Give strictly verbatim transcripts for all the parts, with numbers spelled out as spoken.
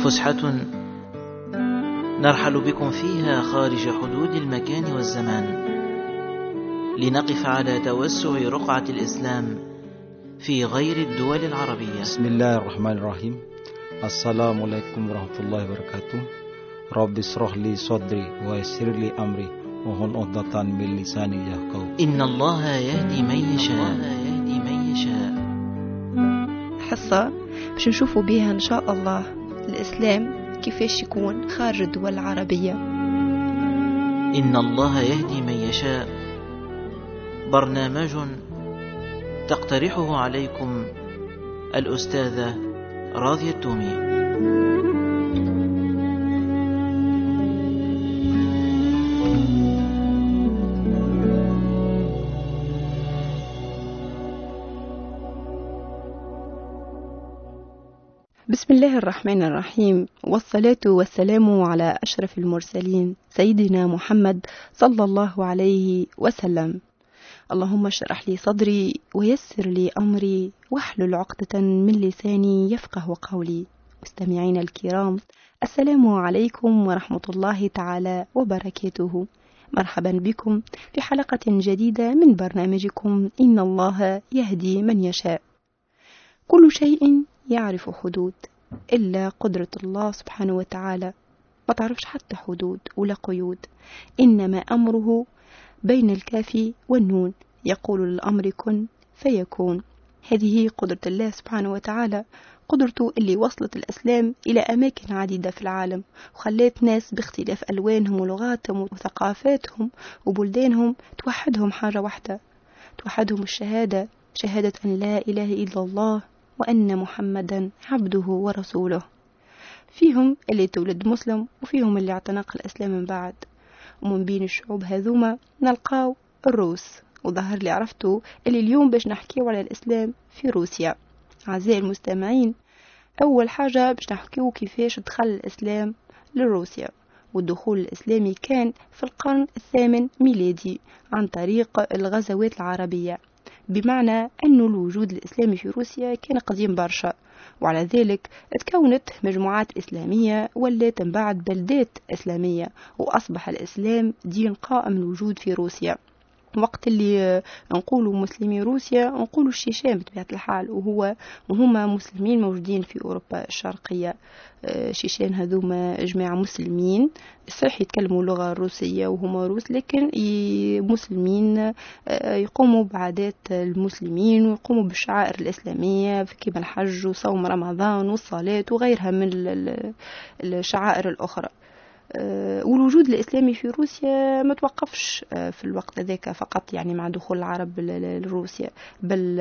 فسحة نرحل بكم فيها خارج حدود المكان والزمان، لنقف على توسع رقعة الإسلام في غير الدول العربية. بسم الله الرحمن الرحيم. السلام عليكم ورحمة الله وبركاته. رب اشرح لي صدري ويسر لي أمري واحلل عقدة من لساني يفقهوا. إن الله يهدي من يشاء يهدي من يشاء. حصة باش نشوفوا بها إن شاء الله الإسلام كيفاش يكون خارج الدول العربية. إن الله يهدي من يشاء، برنامج تقترحه عليكم الأستاذة راضية التومي. بسم الله الرحمن الرحيم، والصلاة والسلام على أشرف المرسلين سيدنا محمد صلى الله عليه وسلم. اللهم اشرح لي صدري ويسر لي أمري واحلل عقدة من لساني يفقه قولي. مستمعين الكرام، السلام عليكم ورحمة الله تعالى وبركاته. مرحبا بكم في حلقة جديدة من برنامجكم إن الله يهدي من يشاء. كل شيء يعرف حدود إلا قدرة الله سبحانه وتعالى، ما تعرفش حتى حدود ولا قيود، إنما أمره بين الكاف والنون، يقول للأمر كن فيكون. هذه قدرة الله سبحانه وتعالى، قدرته اللي وصلت الإسلام إلى أماكن عديدة في العالم، وخلت ناس باختلاف ألوانهم ولغاتهم وثقافاتهم وبلدانهم توحدهم حاجة واحدة، توحدهم الشهادة، شهادة أن لا إله إلا الله وأن محمدا عبده ورسوله. فيهم اللي تولد مسلم وفيهم اللي اعتنق الإسلام من بعد. ومن بين الشعوب هذوما نلقاو الروس، وظهر لي عرفتوا اللي اليوم باش نحكيو على الإسلام في روسيا. أعزائي المستمعين، أول حاجة باش نحكيو كيفاش دخل الإسلام لروسيا. والدخول الإسلامي كان في القرن الثامن ميلادي عن طريق الغزوات العربية، بمعنى أن الوجود الإسلامي في روسيا كان قديم برشا، وعلى ذلك تكونت مجموعات إسلامية ولات من بعد بلدات إسلامية، وأصبح الإسلام دين قائم الوجود في روسيا. وقت اللي نقولوا مسلمي روسيا نقولوا الشيشان بطبيعة الحال، وهو وهما مسلمين موجودين في أوروبا الشرقية. الشيشان هذوما جماعة مسلمين صحيح يتكلموا اللغة الروسية وهما روس، لكن مسلمين يقوموا بعادات المسلمين ويقوموا بالشعائر الإسلامية كما الحج وصوم رمضان والصلاة وغيرها من الشعائر الأخرى. والوجود الإسلامي في روسيا ما توقفش في الوقت ذاك فقط، يعني مع دخول العرب لروسيا، بل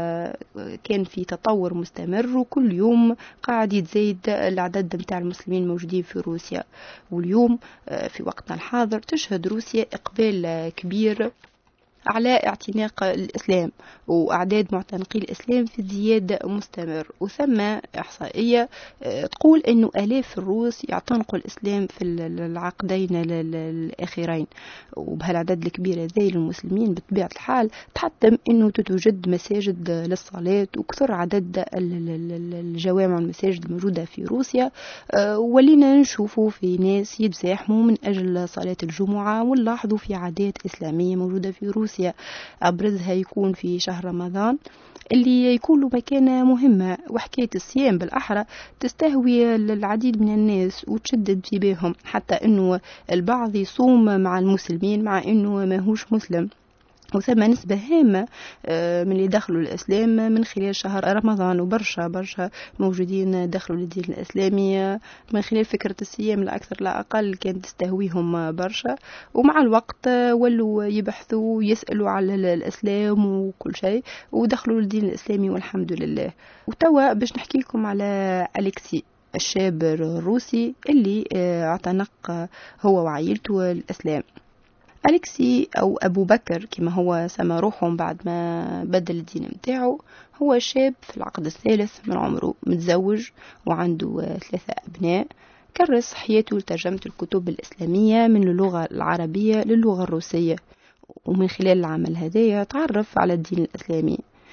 كان في تطور مستمر، وكل يوم قاعد يتزايد العدد متاع المسلمين موجودين في روسيا. واليوم في وقتنا الحاضر تشهد روسيا إقبال كبير على اعتناق الإسلام، وأعداد معتنقي الإسلام في ازدياد مستمر. وثم إحصائية تقول أنه آلاف الروس يعتنقوا الإسلام في العقدين الأخيرين، وبهالعدد الكبير هذي المسلمين بطبيعة الحال تحتم أنه تتوجد مساجد للصلاة، وكثر عدد الجوامع والمساجد الموجودة في روسيا. ولينا نشوفوا في ناس يتزاحموا من أجل صلاة الجمعة، ونلاحظوا في عادات إسلامية موجودة في روسيا. أبرزها يكون في شهر رمضان اللي يكون له مكانة مهمة، وحكاية الصيام بالأحرى تستهوي العديد من الناس وتشدد انتباههم، حتى أنه البعض يصوم مع المسلمين مع أنه ما هوش مسلم. وثم نسبة هامة من اللي دخلوا الإسلام من خلال شهر رمضان، وبرشا برشا موجودين دخلوا للدين الإسلامي من خلال فكرة الصيام، لا أكثر لا أقل كانت تستهويهم برشا. ومع الوقت ولوا يبحثوا ويسألوا على الإسلام وكل شيء، ودخلوا للدين الإسلامي والحمد لله. وتوا باش نحكي لكم على أليكسي، الشاب الروسي اللي اعتنق هو وعائلته الإسلام. أليكسي أو أبو بكر كما هو سمى روحهم بعد ما بدل الدين متاعه، هو شاب في العقد الثالث من عمره، متزوج وعنده ثلاثة أبناء. كرس حياته لترجمة الكتب الإسلامية من اللغة العربية للغة الروسية، ومن خلال العمل هذا تعرف على الدين الإسلامي.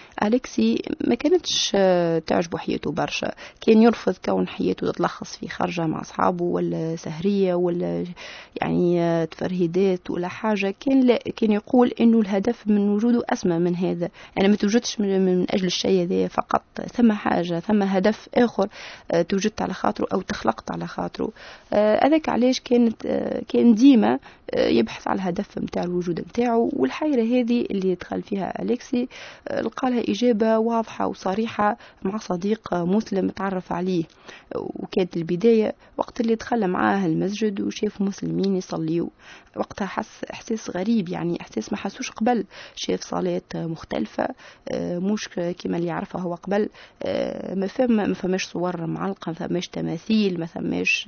أليكسي ما كانتش تعجبه حياته برشا، كان يرفض كون حياته تتلخص في خرجة مع أصحابه ولا سهرية ولا يعني تفرهيدات ولا حاجة. كان لا، كان يقول إنه الهدف من وجوده أسمى من هذا. أنا ما توجدش من أجل الشيء هذا فقط، ثم حاجة، ثم هدف آخر توجدت على خاطره أو تخلقت على خاطره. هذاك علاش كانت كان ديما يبحث على الهدف متاع الوجود متاعه. والحيرة هذه اللي دخل فيها أليكسي لقى لها إجابة واضحة وصريحة مع صديق مسلم تعرف عليه، وكانت البداية وقت اللي دخل معاه المسجد وشاف مسلمين يصليوا. وقتها حس إحساس غريب، يعني إحساس ما حسوش قبل. شاف صلاة مختلفة مش كما اللي يعرفها هو قبل. ما فهم ما فماش صور معلقة، ما فماش تماثيل، ما فماش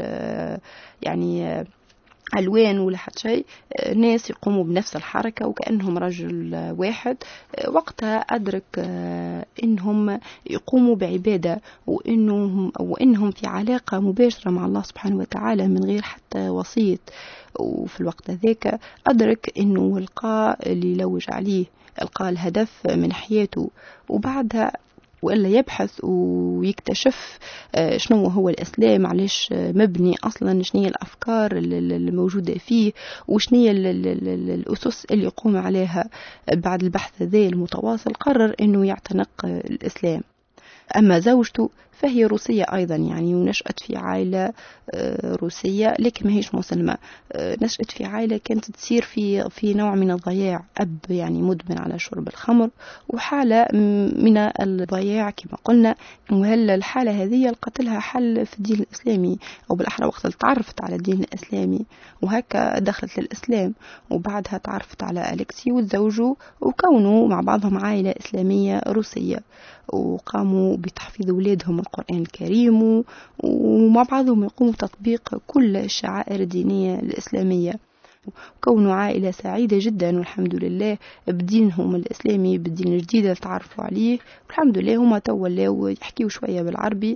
يعني ألوان ولا حتى شيء. ناس يقوموا بنفس الحركة وكأنهم رجل واحد. وقتها أدرك إنهم يقوموا بعبادة وإنهم, وإنهم في علاقة مباشرة مع الله سبحانه وتعالى من غير حتى وسيط. وفي الوقت ذاك أدرك إنه لقى اللي يلوج عليه، لقى الهدف من حياته. وبعدها وإلا يبحث ويكتشف شنو هو الإسلام، علاش مبني أصلا، شنو هي الأفكار الموجودة فيه، وشنو هي الأسس اللي يقوم عليها. بعد البحث ذا المتواصل قرر أنه يعتنق الإسلام. أما زوجته فهي روسية أيضا، يعني ونشأت في عائلة روسية لكن ما هيش مسلمة. نشأت في عائلة كانت تسير في في نوع من الضياع، أب يعني مدمن على شرب الخمر وحالة من الضياع كما قلنا. وهل الحالة هذه لقت لها حل في الدين الإسلامي، أو بالأحرى وقت تعرفت على الدين الإسلامي وهكا دخلت للإسلام. وبعدها تعرفت على أليكسي وتزوجوا وكونوا مع بعضهم عائلة إسلامية روسية، وقاموا بتحفيظ أولادهم القرآن الكريم، ومع بعضهم يقوموا بتطبيق كل الشعائر الدينية الإسلامية. كونوا عائلة سعيدة جدا والحمد لله بدينهم الإسلامي، بالدين الجديد اللي تعرفوا عليه. والحمد لله هما تولاوا يحكيوا شوية بالعربي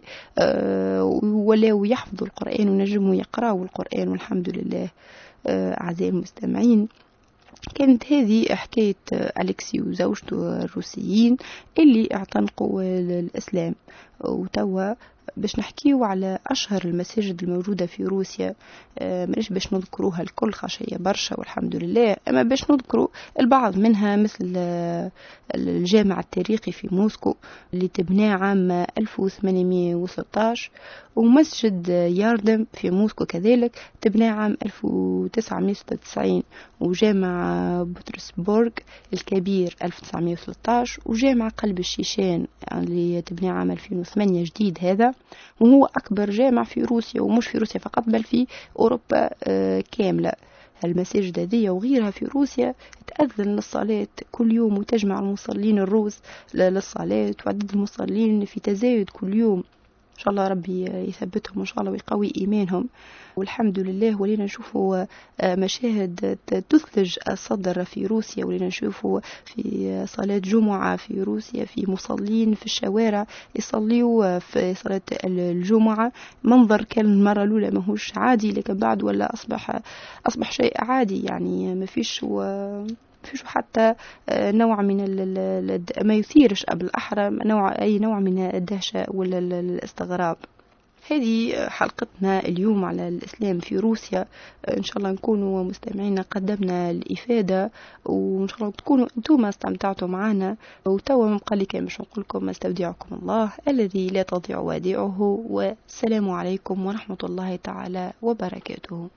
ولاوا يحفظوا القرآن ونجموا يقرأوا القرآن والحمد لله. أعزائي المستمعين، كانت هذه حكاية أليكسي وزوجته الروسيين اللي اعتنقوا الإسلام. وتوا باش نحكيو على أشهر المساجد الموجودة في روسيا. مش باش نذكروها الكل خشية برشا والحمد لله، أما باش نذكروا البعض منها، مثل الجامع التاريخي في موسكو اللي تبنى عام ألف وثمانمائة وثلاثة عشر، ومسجد ياردم في موسكو كذلك تبنى عام ألف وتسعمائة وستة وتسعين، وجامع بطرسبورغ الكبير ألف وتسعمائة وثلاثة عشر، وجامع قلب الشيشان اللي تبنى عام ألفين وثمانية جديد هذا، وهو أكبر جامع في روسيا، ومش في روسيا فقط بل في أوروبا كاملة. المساجد هذه وغيرها في روسيا تأذن للصلاة كل يوم وتجمع المصلين الروس للصلاة، وعدد المصلين في تزايد كل يوم. إن شاء الله ربي يثبتهم إن شاء الله ويقوي إيمانهم. والحمد لله ولينا نشوفوا مشاهد تثلج الصدر في روسيا، ولينا نشوفوا في صلاة جمعة في روسيا في مصلين في الشوارع يصليوا في صلاة الجمعة. منظر كان المرة الأولى ما هوش عادي، لكن بعد ولا أصبح أصبح شيء عادي، يعني ما فيش و فيش حتى نوع من ما يثيرش قبل أحرى نوع أي نوع من الدهشة ولا الاستغراب. هذه حلقتنا اليوم على الإسلام في روسيا. إن شاء الله نكونوا مستمعين قدمنا الإفادة، وإن شاء الله تكونوا أنتم استمتعتوا معنا. وتوا مبقى لي كان باش نقول لكم استودعكم الله الذي لا تضيع ودائعه، والسلام عليكم ورحمة الله تعالى وبركاته.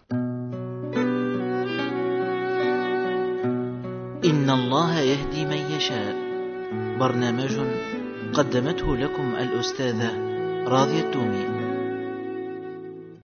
إن الله يهدي من يشاء، برنامج قدمته لكم الأستاذة راضية التومي.